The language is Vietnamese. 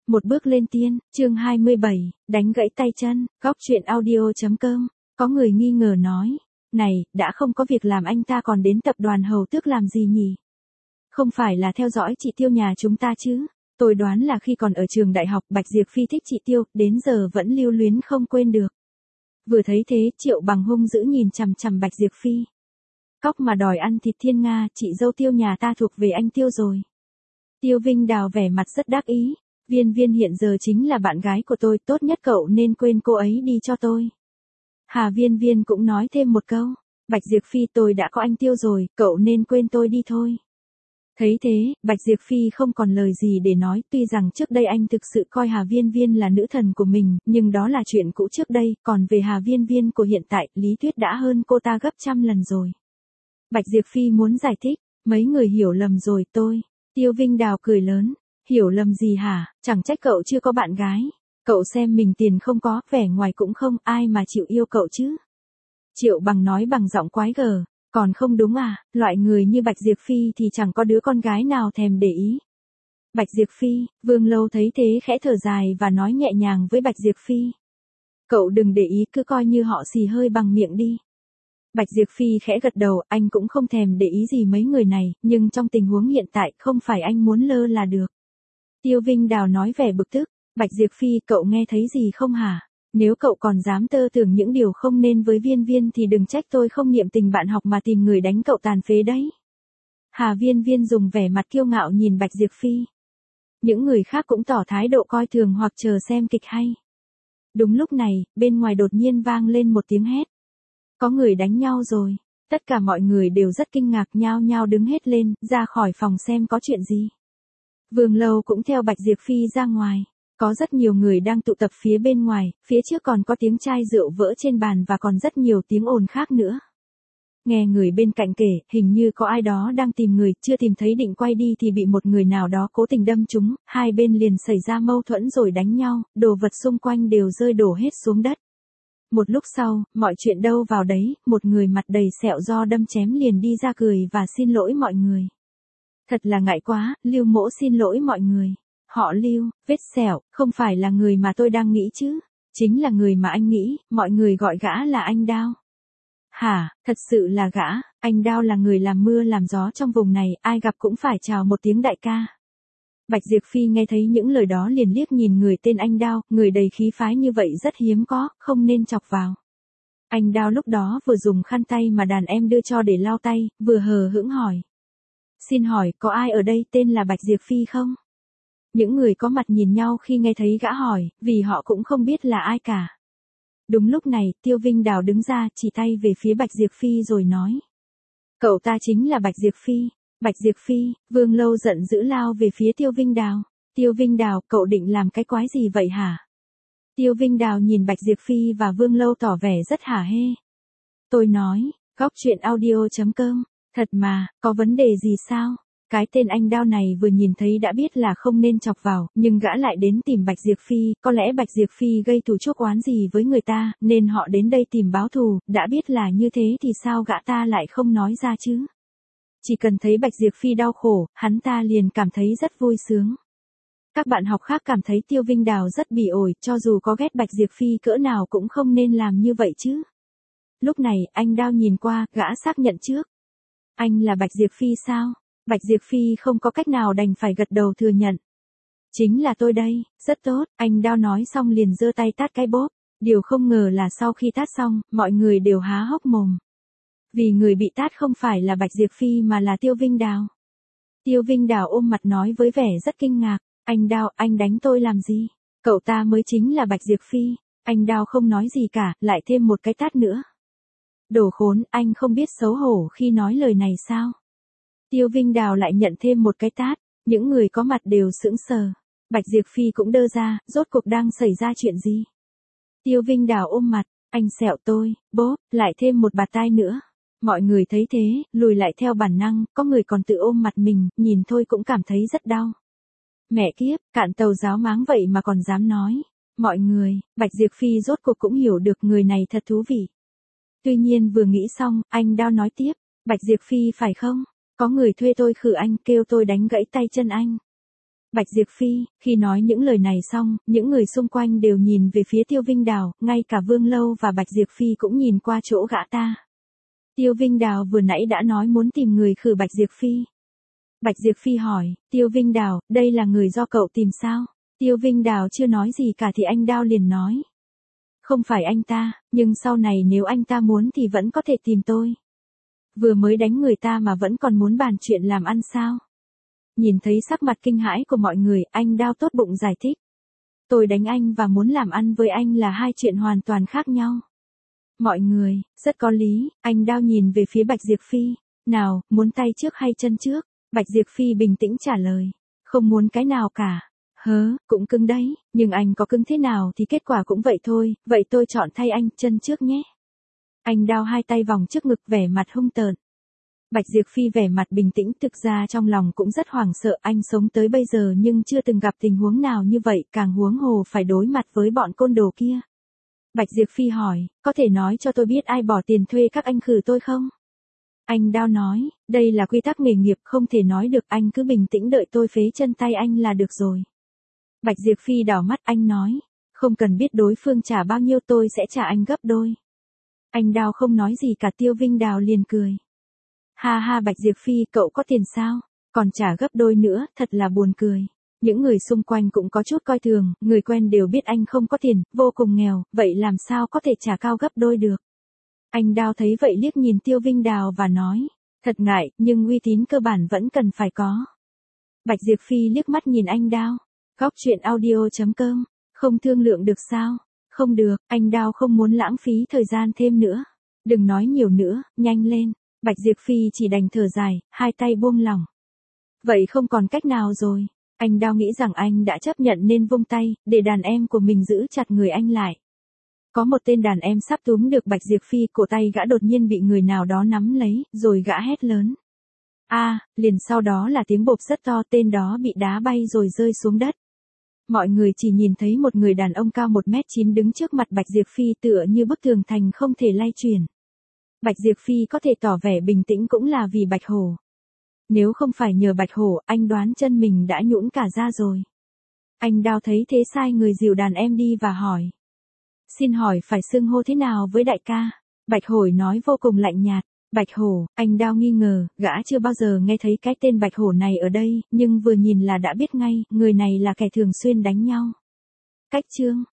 Một bước lên tiên, chương 27, đánh gãy tay chân, góc truyện audio.com. Có người nghi ngờ nói, này, đã không có việc làm anh ta còn đến tập đoàn Hầu Tước làm gì nhỉ? Không phải là theo dõi chị Tiêu nhà chúng ta chứ? Tôi đoán là khi còn ở trường đại học Bạch Diệp Phi thích chị Tiêu, đến giờ vẫn lưu luyến không quên được. Vừa thấy thế, Triệu Bằng hung dữ nhìn chằm chằm Bạch Diệp Phi. Cóc mà đòi ăn thịt thiên Nga, chị dâu Tiêu nhà ta thuộc về anh Tiêu rồi. Tiêu Vinh Đào vẻ mặt rất đắc ý. Viên Viên hiện giờ chính là bạn gái của tôi, tốt nhất cậu nên quên cô ấy đi cho tôi. Hà Viên Viên cũng nói thêm một câu, Bạch Diệp Phi tôi đã có anh Tiêu rồi, cậu nên quên tôi đi thôi. Thấy thế, Bạch Diệp Phi không còn lời gì để nói, tuy rằng trước đây anh thực sự coi Hà Viên Viên là nữ thần của mình, nhưng đó là chuyện cũ trước đây, còn về Hà Viên Viên của hiện tại, lý thuyết đã hơn cô ta gấp trăm lần rồi. Bạch Diệp Phi muốn giải thích, mấy người hiểu lầm rồi tôi. Tiêu Vinh Đào cười lớn. Hiểu lầm gì hả, chẳng trách cậu chưa có bạn gái. Cậu xem mình tiền không có, vẻ ngoài cũng không, ai mà chịu yêu cậu chứ. Triệu Bằng nói bằng giọng quái gở, còn không đúng à, loại người như Bạch Diệp Phi thì chẳng có đứa con gái nào thèm để ý. Bạch Diệp Phi, Vương Lâu thấy thế khẽ thở dài và nói nhẹ nhàng với Bạch Diệp Phi. Cậu đừng để ý, cứ coi như họ xì hơi bằng miệng đi. Bạch Diệp Phi khẽ gật đầu, anh cũng không thèm để ý gì mấy người này, nhưng trong tình huống hiện tại không phải anh muốn lơ là được. Tiêu Vinh Đào nói vẻ bực tức, Bạch Diệp Phi cậu nghe thấy gì không hả? Nếu cậu còn dám tơ tưởng những điều không nên với Viên Viên thì đừng trách tôi không niệm tình bạn học mà tìm người đánh cậu tàn phế đấy. Hà Viên Viên dùng vẻ mặt kiêu ngạo nhìn Bạch Diệp Phi. Những người khác cũng tỏ thái độ coi thường hoặc chờ xem kịch hay. Đúng lúc này, bên ngoài đột nhiên vang lên một tiếng hét. Có người đánh nhau rồi. Tất cả mọi người đều rất kinh ngạc nhao nhao đứng hết lên, ra khỏi phòng xem có chuyện gì. Vương Lâu cũng theo Bạch Diệp Phi ra ngoài. Có rất nhiều người đang tụ tập phía bên ngoài, phía trước còn có tiếng chai rượu vỡ trên bàn và còn rất nhiều tiếng ồn khác nữa. Nghe người bên cạnh kể, hình như có ai đó đang tìm người, chưa tìm thấy định quay đi thì bị một người nào đó cố tình đâm trúng, hai bên liền xảy ra mâu thuẫn rồi đánh nhau, đồ vật xung quanh đều rơi đổ hết xuống đất. Một lúc sau, mọi chuyện đâu vào đấy, một người mặt đầy sẹo do đâm chém liền đi ra cười và xin lỗi mọi người. Thật là ngại quá, Lưu Mỗ xin lỗi mọi người. Họ Lưu, vết sẹo, không phải là người mà tôi đang nghĩ chứ. Chính là người mà anh nghĩ, mọi người gọi gã là anh Đao. Hả, thật sự là gã, anh Đao là người làm mưa làm gió trong vùng này, ai gặp cũng phải chào một tiếng đại ca. Bạch Diệp Phi nghe thấy những lời đó liền liếc nhìn người tên anh Đao, người đầy khí phái như vậy rất hiếm có, không nên chọc vào. Anh Đao lúc đó vừa dùng khăn tay mà đàn em đưa cho để lau tay, vừa hờ hững hỏi. Xin hỏi, có ai ở đây tên là Bạch Diệp Phi không? Những người có mặt nhìn nhau khi nghe thấy gã hỏi, vì họ cũng không biết là ai cả. Đúng lúc này, Tiêu Vinh Đào đứng ra, chỉ tay về phía Bạch Diệp Phi rồi nói. Cậu ta chính là Bạch Diệp Phi. Bạch Diệp Phi, Vương Lâu giận dữ lao về phía Tiêu Vinh Đào. Tiêu Vinh Đào, cậu định làm cái quái gì vậy hả? Tiêu Vinh Đào nhìn Bạch Diệp Phi và Vương Lâu tỏ vẻ rất hả hê. Tôi nói, góc truyện audio.com, thật mà, có vấn đề gì sao? Cái tên anh Đao này vừa nhìn thấy đã biết là không nên chọc vào, nhưng gã lại đến tìm Bạch Diệp Phi, có lẽ Bạch Diệp Phi gây thù chuốc oán gì với người ta, nên họ đến đây tìm báo thù, đã biết là như thế thì sao gã ta lại không nói ra chứ? Chỉ cần thấy Bạch Diệp Phi đau khổ, hắn ta liền cảm thấy rất vui sướng. Các bạn học khác cảm thấy Tiêu Vinh Đào rất bỉ ổi, cho dù có ghét Bạch Diệp Phi cỡ nào cũng không nên làm như vậy chứ. Lúc này, anh Đao nhìn qua, gã xác nhận trước. Anh là Bạch Diệp Phi sao? Bạch Diệp Phi không có cách nào đành phải gật đầu thừa nhận. Chính là tôi đây, rất tốt, anh Đao nói xong liền giơ tay tát cái bóp. Điều không ngờ là sau khi tát xong, mọi người đều há hốc mồm. Vì người bị tát không phải là Bạch Diệp Phi mà là Tiêu Vinh Đào. Tiêu Vinh Đào ôm mặt nói với vẻ rất kinh ngạc, anh Đao, anh đánh tôi làm gì? Cậu ta mới chính là Bạch Diệp Phi. Anh Đao không nói gì cả, lại thêm một cái tát nữa. Đồ khốn, anh không biết xấu hổ khi nói lời này sao? Tiêu Vinh Đào lại nhận thêm một cái tát, những người có mặt đều sững sờ. Bạch Diệp Phi cũng đơ ra, rốt cuộc đang xảy ra chuyện gì? Tiêu Vinh Đào ôm mặt, anh sẹo tôi, bốp, lại thêm một bạt tai nữa. Mọi người thấy thế, lùi lại theo bản năng, có người còn tự ôm mặt mình, nhìn thôi cũng cảm thấy rất đau. Mẹ kiếp, cạn tàu giáo máng vậy mà còn dám nói. Mọi người, Bạch Diệp Phi rốt cuộc cũng hiểu được người này thật thú vị. Tuy nhiên vừa nghĩ xong, anh Đao nói tiếp, Bạch Diệp Phi phải không? Có người thuê tôi khử anh, kêu tôi đánh gãy tay chân anh. Bạch Diệp Phi, khi nói những lời này xong, những người xung quanh đều nhìn về phía Tiêu Vinh Đào, ngay cả Vương Lâu và Bạch Diệp Phi cũng nhìn qua chỗ gã ta. Tiêu Vinh Đào vừa nãy đã nói muốn tìm người khử Bạch Diệp Phi. Bạch Diệp Phi hỏi, Tiêu Vinh Đào, đây là người do cậu tìm sao? Tiêu Vinh Đào chưa nói gì cả thì anh Đao liền nói. Không phải anh ta, nhưng sau này nếu anh ta muốn thì vẫn có thể tìm tôi. Vừa mới đánh người ta mà vẫn còn muốn bàn chuyện làm ăn sao? Nhìn thấy sắc mặt kinh hãi của mọi người, anh Đao tốt bụng giải thích. Tôi đánh anh và muốn làm ăn với anh là hai chuyện hoàn toàn khác nhau. Mọi người, rất có lý, anh Đao nhìn về phía Bạch Diệp Phi. Nào, muốn tay trước hay chân trước? Bạch Diệp Phi bình tĩnh trả lời. Không muốn cái nào cả. Cũng cưng đấy, nhưng anh có cưng thế nào thì kết quả cũng vậy thôi, vậy tôi chọn thay anh, chân trước nhé. Anh Đao hai tay vòng trước ngực vẻ mặt hung tợn. Bạch Diệp Phi vẻ mặt bình tĩnh, thực ra trong lòng cũng rất hoảng sợ, anh sống tới bây giờ nhưng chưa từng gặp tình huống nào như vậy, càng huống hồ phải đối mặt với bọn côn đồ kia. Bạch Diệp Phi hỏi, có thể nói cho tôi biết ai bỏ tiền thuê các anh khử tôi không? Anh Đao nói, đây là quy tắc nghề nghiệp, không thể nói được, anh cứ bình tĩnh đợi tôi phế chân tay anh là được rồi. Bạch Diệp Phi đảo mắt, anh nói, không cần biết đối phương trả bao nhiêu tôi sẽ trả anh gấp đôi. Anh Đao không nói gì cả, Tiêu Vinh Đào liền cười. Ha ha Bạch Diệp Phi, cậu có tiền sao? Còn trả gấp đôi nữa, thật là buồn cười. Những người xung quanh cũng có chút coi thường, người quen đều biết anh không có tiền, vô cùng nghèo, vậy làm sao có thể trả cao gấp đôi được. Anh Đao thấy vậy liếc nhìn Tiêu Vinh Đào và nói, thật ngại, nhưng uy tín cơ bản vẫn cần phải có. Bạch Diệp Phi liếc mắt nhìn anh Đao. Góc truyện audio.com, không thương lượng được sao? Không được, anh Đao không muốn lãng phí thời gian thêm nữa. Đừng nói nhiều nữa, nhanh lên. Bạch Diệp Phi chỉ đành thở dài, hai tay buông lỏng. Vậy không còn cách nào rồi. Anh Đao nghĩ rằng anh đã chấp nhận nên vung tay, để đàn em của mình giữ chặt người anh lại. Có một tên đàn em sắp túm được Bạch Diệp Phi, cổ tay gã đột nhiên bị người nào đó nắm lấy, rồi gã hét lớn. Liền sau đó là tiếng bộp rất to, tên đó bị đá bay rồi rơi xuống đất. Mọi người chỉ nhìn thấy một người đàn ông cao 1m9 đứng trước mặt Bạch Diệp Phi tựa như bức tường thành không thể lay chuyển. Bạch Diệp Phi có thể tỏ vẻ bình tĩnh cũng là vì Bạch Hổ. Nếu không phải nhờ Bạch Hổ, anh đoán chân mình đã nhũn cả ra rồi. Anh Đao thấy thế sai người dìu đàn em đi và hỏi. Xin hỏi phải xưng hô thế nào với đại ca? Bạch Hổ nói vô cùng lạnh nhạt. Bạch Hổ, anh Đao nghi ngờ, gã chưa bao giờ nghe thấy cái tên Bạch Hổ này ở đây, nhưng vừa nhìn là đã biết ngay, người này là kẻ thường xuyên đánh nhau. Cách chương